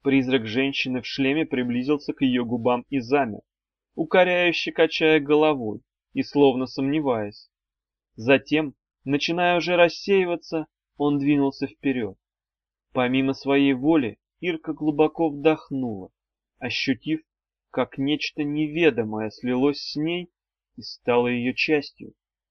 Призрак женщины в шлеме приблизился к ее губам и замер, укоряюще качая головой и словно сомневаясь. Затем, начиная уже рассеиваться, он двинулся вперед. Помимо своей воли, Ирка глубоко вдохнула, ощутив, как нечто неведомое слилось с ней и стало ее частью.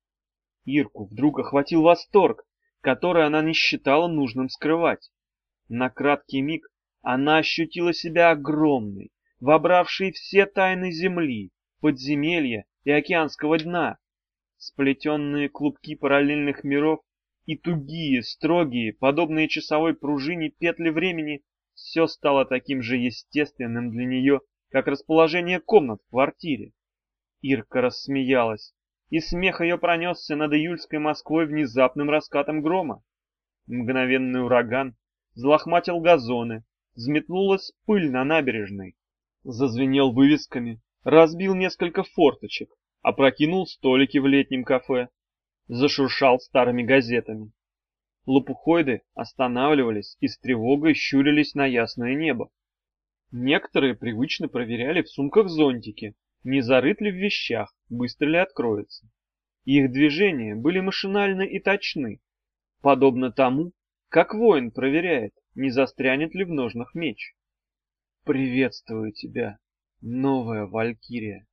Ирку вдруг охватил восторг, который она не считала нужным скрывать. На краткий миг она ощутила себя огромной, вобравшей все тайны земли, подземелья и океанского дна. Сплетенные клубки параллельных миров и тугие, строгие, подобные часовой пружине петли времени — все стало таким же естественным для нее, как расположение комнат в квартире. Ирка рассмеялась, и смех ее пронесся над июльской Москвой внезапным раскатом грома. Мгновенный ураган взлохматил газоны, взметнулась пыль на набережной, зазвенел вывесками, разбил несколько форточек, опрокинул столики в летнем кафе, зашуршал старыми газетами. Лопухоиды останавливались и с тревогой щурились на ясное небо. Некоторые привычно проверяли в сумках зонтики, не зарыт ли в вещах, быстро ли откроется. Их движения были машинальны и точны, подобно тому, как воин проверяет, не застрянет ли в ножнах меч. «Приветствую тебя, новая валькирия!»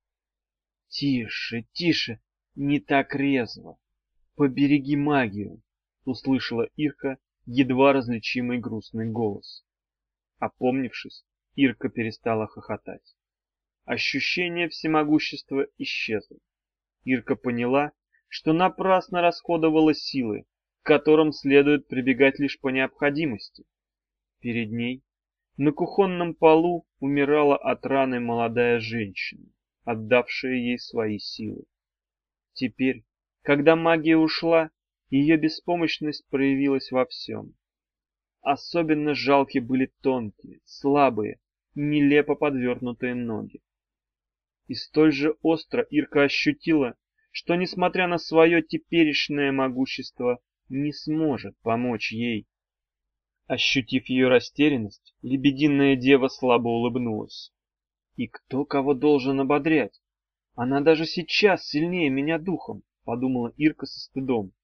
«Тише, тише, не так резво! Побереги магию!» — услышала Ирка едва различимый грустный голос. Опомнившись, Ирка перестала хохотать. Ощущение всемогущества исчезло. Ирка поняла, что напрасно расходовала силы, к которым следует прибегать лишь по необходимости. Перед ней на кухонном полу умирала от раны молодая женщина, отдавшая ей свои силы. Теперь, когда магия ушла, ее беспомощность проявилась во всем. Особенно жалки были тонкие, слабые, нелепо подвернутые ноги. И столь же остро Ирка ощутила, что, несмотря на свое теперешнее могущество, не сможет помочь ей. Ощутив ее растерянность, лебединая дева слабо улыбнулась. «И кто кого должен ободрять? Она даже сейчас сильнее меня духом», — подумала Ирка со стыдом.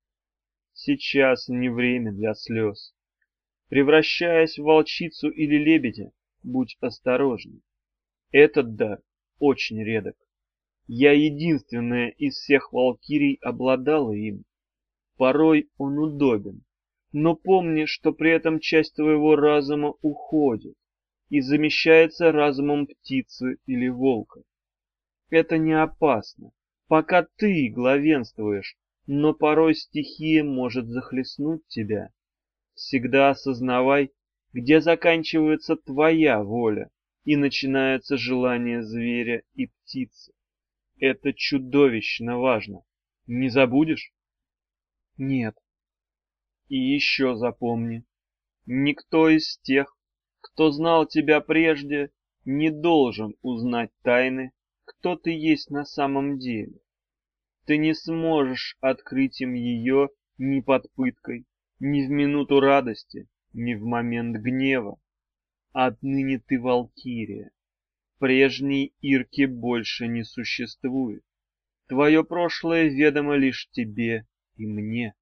Сейчас не время для слез. Превращаясь в волчицу или лебедя, будь осторожней. Этот дар очень редок. Я единственная из всех валькирий обладала им. Порой он удобен, но помни, что при этом часть твоего разума уходит и замещается разумом птицы или волка. Это не опасно, пока ты главенствуешь, но порой стихия может захлестнуть тебя. Всегда осознавай, где заканчивается твоя воля и начинается желание зверя и птицы. Это чудовищно важно. Не забудешь? Нет. И еще запомни, никто из тех, кто знал тебя прежде, не должен узнать тайны, кто ты есть на самом деле. Ты не сможешь открыть им ее ни под пыткой, ни в минуту радости, ни в момент гнева. Отныне ты валькирия. Прежней Ирки больше не существует. Твое прошлое ведомо лишь тебе и мне.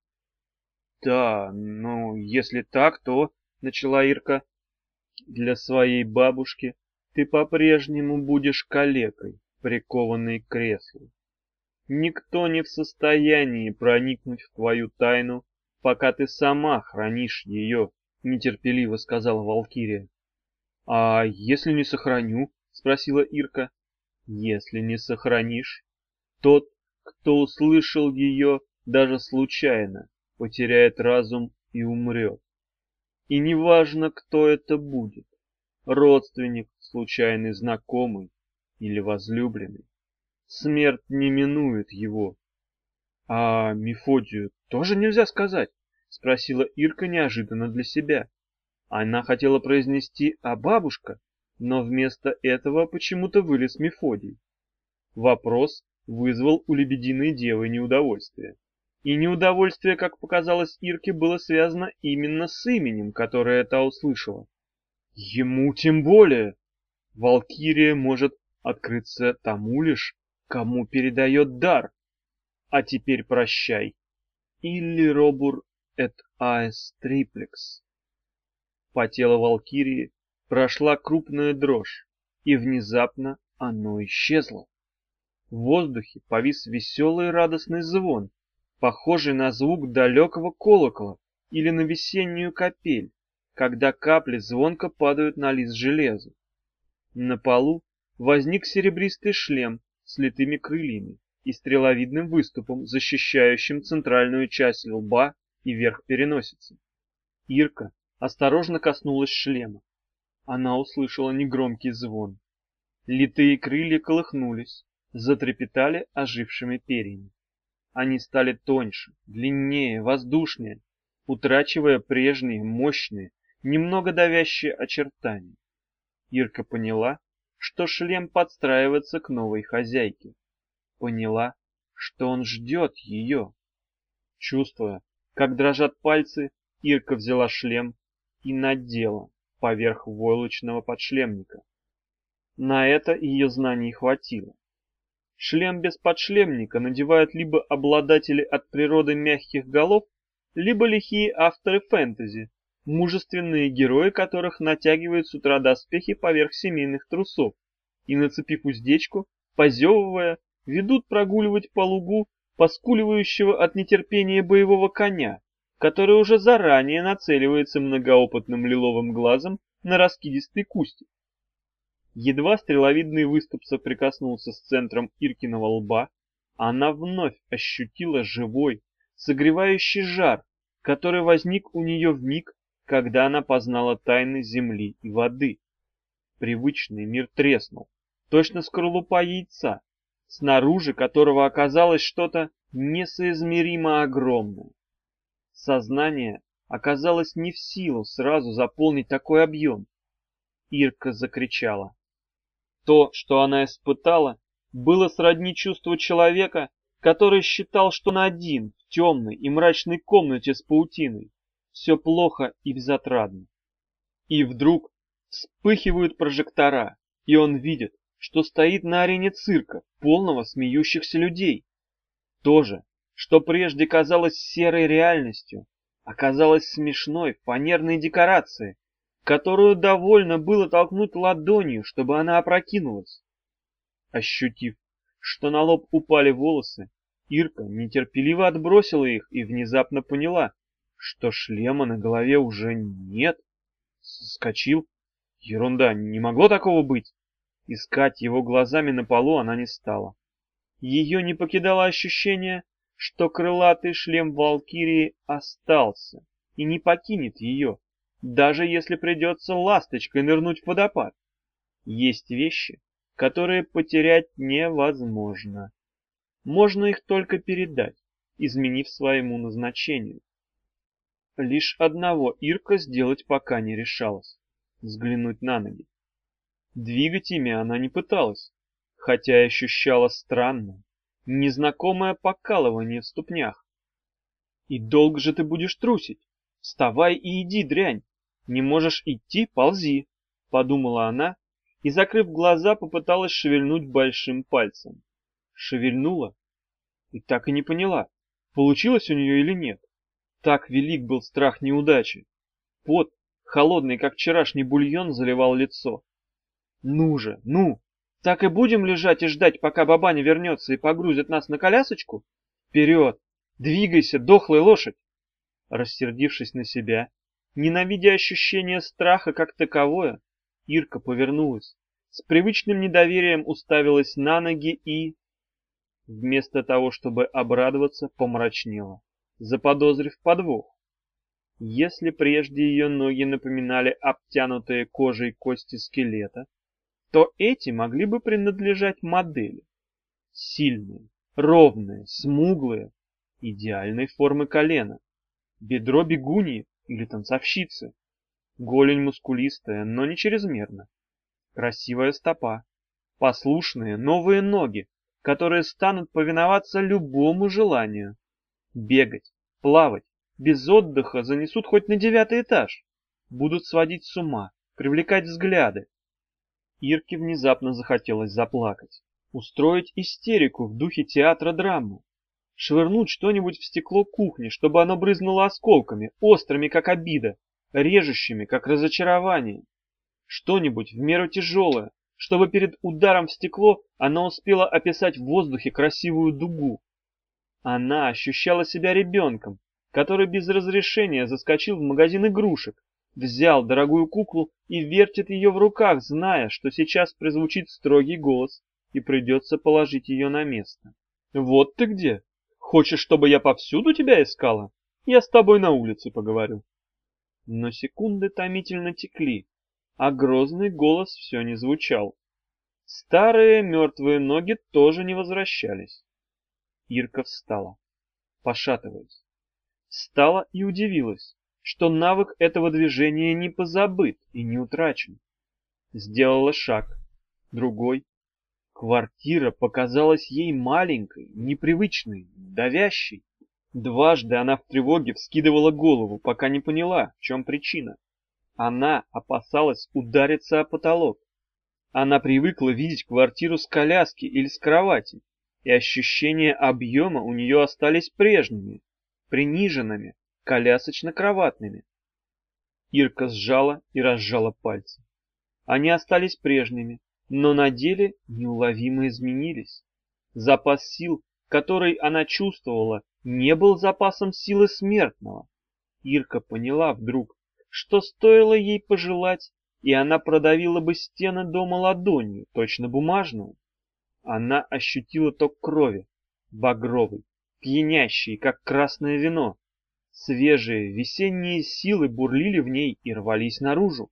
Да, ну, если так, то, — начала Ирка, — для своей бабушки ты по-прежнему будешь калекой, прикованной к креслу. Никто не в состоянии проникнуть в твою тайну, пока ты сама хранишь ее, — нетерпеливо сказала Валкирия. — А если не сохраню? — спросила Ирка. — Если не сохранишь, тот, кто услышал ее даже случайно, потеряет разум и умрет. И неважно, кто это будет, родственник, случайный знакомый или возлюбленный, смерть не минует его. — А Мефодию тоже нельзя сказать? — спросила Ирка неожиданно для себя. Она хотела произнести «а бабушка», но вместо этого почему-то вылез Мефодий. Вопрос вызвал у лебединой девы неудовольствие. И неудовольствие, как показалось Ирке, было связано именно с именем, которое та услышала. Ему тем более. Валкирия может открыться тому лишь, кому передает дар. А теперь прощай. Илли робур эт аэс триплекс. По телу Валкирии прошла крупная дрожь, и внезапно оно исчезло. В воздухе повис веселый и радостный звон, похожий на звук далекого колокола или на весеннюю капель, когда капли звонко падают на лист железа. На полу возник серебристый шлем с литыми крыльями и стреловидным выступом, защищающим центральную часть лба и верх переносицы. Ирка осторожно коснулась шлема. Она услышала негромкий звон. Литые крылья колыхнулись, затрепетали ожившими перьями. Они стали тоньше, длиннее, воздушнее, утрачивая прежние мощные, немного давящие очертания. Ирка поняла, что шлем подстраивается к новой хозяйке. Поняла, что он ждет ее. Чувствуя, как дрожат пальцы, Ирка взяла шлем и надела поверх войлочного подшлемника. На это ее знаний хватило. Шлем без подшлемника надевают либо обладатели от природы мягких голов, либо лихие авторы фэнтези, мужественные герои которых натягивают с утра доспехи поверх семейных трусов и, нацепив уздечку, позевывая, ведут прогуливать по лугу поскуливающего от нетерпения боевого коня, который уже заранее нацеливается многоопытным лиловым глазом на раскидистый кустик. Едва стреловидный выступ соприкоснулся с центром Иркиного лба, она вновь ощутила живой, согревающий жар, который возник у нее в миг, когда она познала тайны земли и воды. Привычный мир треснул, точно скорлупа яйца, снаружи которого оказалось что-то несоизмеримо огромное. Сознание оказалось не в силу сразу заполнить такой объем. Ирка закричала. То, что она испытала, было сродни чувству человека, который считал, что он один в темной и мрачной комнате с паутиной. Все плохо и безотрадно. И вдруг вспыхивают прожектора, и он видит, что стоит на арене цирка, полного смеющихся людей. То же, что прежде казалось серой реальностью, оказалось смешной фанерной декорацией, которую довольно было толкнуть ладонью, чтобы она опрокинулась. Ощутив, что на лоб упали волосы, Ирка нетерпеливо отбросила их и внезапно поняла, что шлема на голове уже нет. Соскочил. Ерунда, не могло такого быть. Искать его глазами на полу она не стала. Ее не покидало ощущение, что крылатый шлем Валкирии остался и не покинет ее, даже если придется ласточкой нырнуть в водопад. Есть вещи, которые потерять невозможно. Можно их только передать, изменив своему назначению. Лишь одного Ирка сделать пока не решалась — взглянуть на ноги. Двигать ими она не пыталась, хотя ощущала странное, незнакомое покалывание в ступнях. «И долго же ты будешь трусить? Вставай и иди, дрянь! Не можешь идти — ползи!» — подумала она и, закрыв глаза, попыталась шевельнуть большим пальцем. Шевельнула и так и не поняла, получилось у нее или нет. Так велик был страх неудачи. Пот, холодный, как вчерашний бульон, заливал лицо. «Ну же, ну! Так и будем лежать и ждать, пока бабаня вернется и погрузит нас на колясочку? Вперед! Двигайся, дохлая лошадь!» Рассердившись на себя, ненавидя ощущение страха как таковое, Ирка повернулась, с привычным недоверием уставилась на ноги и, вместо того, чтобы обрадоваться, помрачнела, заподозрив подвох. Если прежде ее ноги напоминали обтянутые кожей кости скелета, то эти могли бы принадлежать модели. Сильные, ровные, смуглые, идеальной формы колена, бедро бегуньи или танцовщицы, голень мускулистая, но не чрезмерно, красивая стопа, послушные новые ноги, которые станут повиноваться любому желанию. Бегать, плавать, без отдыха занесут хоть на 9-й этаж, будут сводить с ума, привлекать взгляды. Ирке внезапно захотелось заплакать, устроить истерику в духе театра-драмы, швырнуть что-нибудь в стекло кухни, чтобы оно брызнуло осколками, острыми, как обида, режущими, как разочарование. Что-нибудь в меру тяжелое, чтобы перед ударом в стекло она успела описать в воздухе красивую дугу. Она ощущала себя ребенком, который без разрешения заскочил в магазин игрушек, взял дорогую куклу и вертит ее в руках, зная, что сейчас прозвучит строгий голос и придется положить ее на место. «Вот ты где! Хочешь, чтобы я повсюду тебя искала? Я с тобой на улице поговорю». Но секунды томительно текли, а грозный голос все не звучал. Старые мертвые ноги тоже не возвращались. Ирка встала, пошатываясь. Встала и удивилась, что навык этого движения не позабыт и не утрачен. Сделала шаг, другой. Квартира показалась ей маленькой, непривычной, давящей. Дважды она в тревоге вскидывала голову, пока не поняла, в чем причина. Она опасалась удариться о потолок. Она привыкла видеть квартиру с коляски или с кровати, и ощущения объема у нее остались прежними, приниженными, колясочно-кроватными. Ирка сжала и разжала пальцы. Они остались прежними, но на деле неуловимо изменились. Запас сил, который она чувствовала, не был запасом силы смертного. Ирка поняла вдруг, что стоило ей пожелать, и она продавила бы стены дома ладонью, точно бумажную. Она ощутила ток крови, багровый, пьянящий, как красное вино. Свежие весенние силы бурлили в ней и рвались наружу.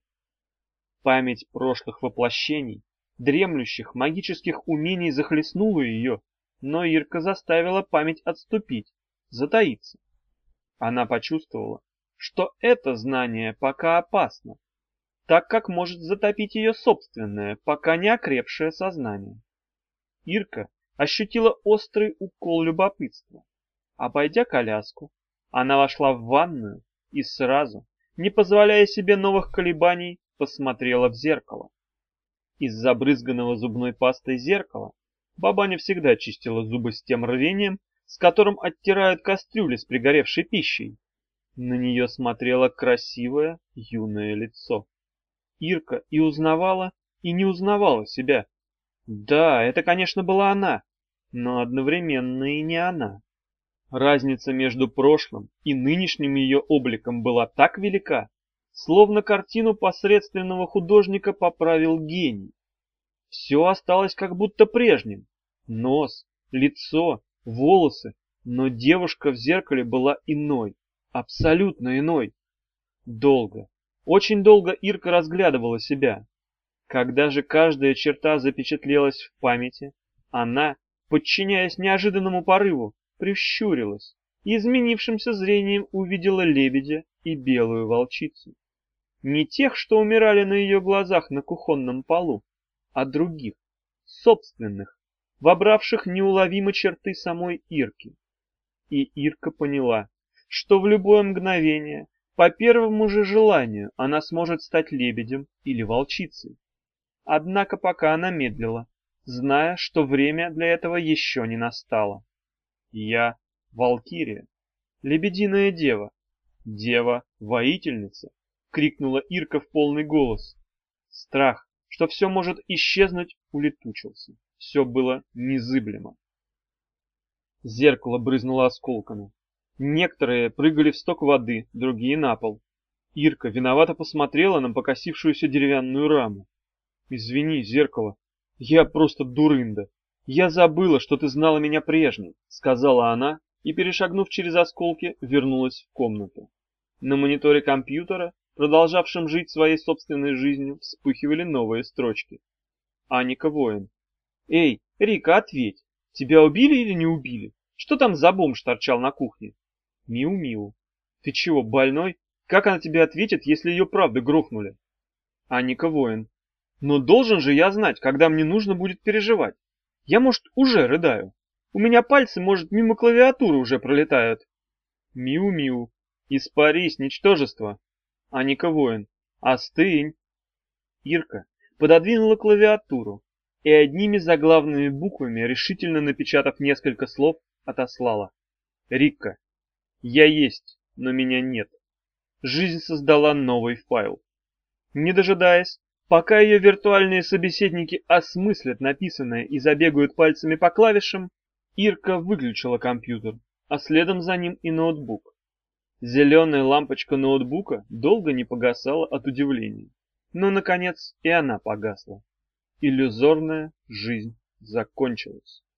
Память прошлых воплощений, дремлющих магических умений захлестнула ее, но Ирка заставила память отступить, затаиться. Она почувствовала, что это знание пока опасно, так как может затопить ее собственное, пока не окрепшее сознание. Ирка ощутила острый укол любопытства. Обойдя коляску, она вошла в ванную и сразу, не позволяя себе новых колебаний, посмотрела в зеркало. Из забрызганного зубной пастой зеркала бабаня всегда чистила зубы с тем рвением, с которым оттирают кастрюли с пригоревшей пищей. На нее смотрело красивое юное лицо. Ирка и узнавала, и не узнавала себя. Да, это, конечно, была она, но одновременно и не она. Разница между прошлым и нынешним ее обликом была так велика, словно картину посредственного художника поправил гений. Все осталось как будто прежним. Нос, лицо, волосы, но девушка в зеркале была иной, абсолютно иной. Долго, очень долго Ирка разглядывала себя. Когда же каждая черта запечатлелась в памяти, она, подчиняясь неожиданному порыву, прищурилась и изменившимся зрением увидела лебедя и белую волчицу. Не тех, что умирали на ее глазах на кухонном полу, а других, собственных, вобравших неуловимо черты самой Ирки. И Ирка поняла, что в любое мгновение, по первому же желанию, она сможет стать лебедем или волчицей. Однако пока она медлила, зная, что время для этого еще не настало. Я — Валкирия, лебединая дева, дева-воительница, — крикнула Ирка в полный голос. Страх, что все может исчезнуть, улетучился. Все было незыблемо. Зеркало брызнуло осколками. Некоторые прыгали в сток воды, другие на пол. Ирка виновато посмотрела на покосившуюся деревянную раму. «Извини, зеркало, я просто дурында. Я забыла, что ты знала меня прежней», — сказала она и, перешагнув через осколки, вернулась в комнату. На мониторе компьютера, продолжавшем жить своей собственной жизнью, вспыхивали новые строчки. Аника Воин. «Эй, Рика, ответь, тебя убили или не убили? Что там за бомж торчал на кухне?» «Миу-миу. Ты чего, больной? Как она тебе ответит, если ее правда грохнули?» Аника Воин. «Но должен же я знать, когда мне нужно будет переживать. Я, может, уже рыдаю. У меня пальцы, может, мимо клавиатуры уже пролетают». Миу-миу. «Испарись, ничтожество». Аника Воин. «Остынь». Ирка пододвинула клавиатуру и одними заглавными буквами, решительно напечатав несколько слов, отослала. «Рикка, я есть, но меня нет». Жизнь создала новый файл. Не дожидаясь, пока ее виртуальные собеседники осмыслят написанное и забегают пальцами по клавишам, Ирка выключила компьютер, а следом за ним и ноутбук. Зеленая лампочка ноутбука долго не погасала от удивления, но, наконец, и она погасла. Иллюзорная жизнь закончилась.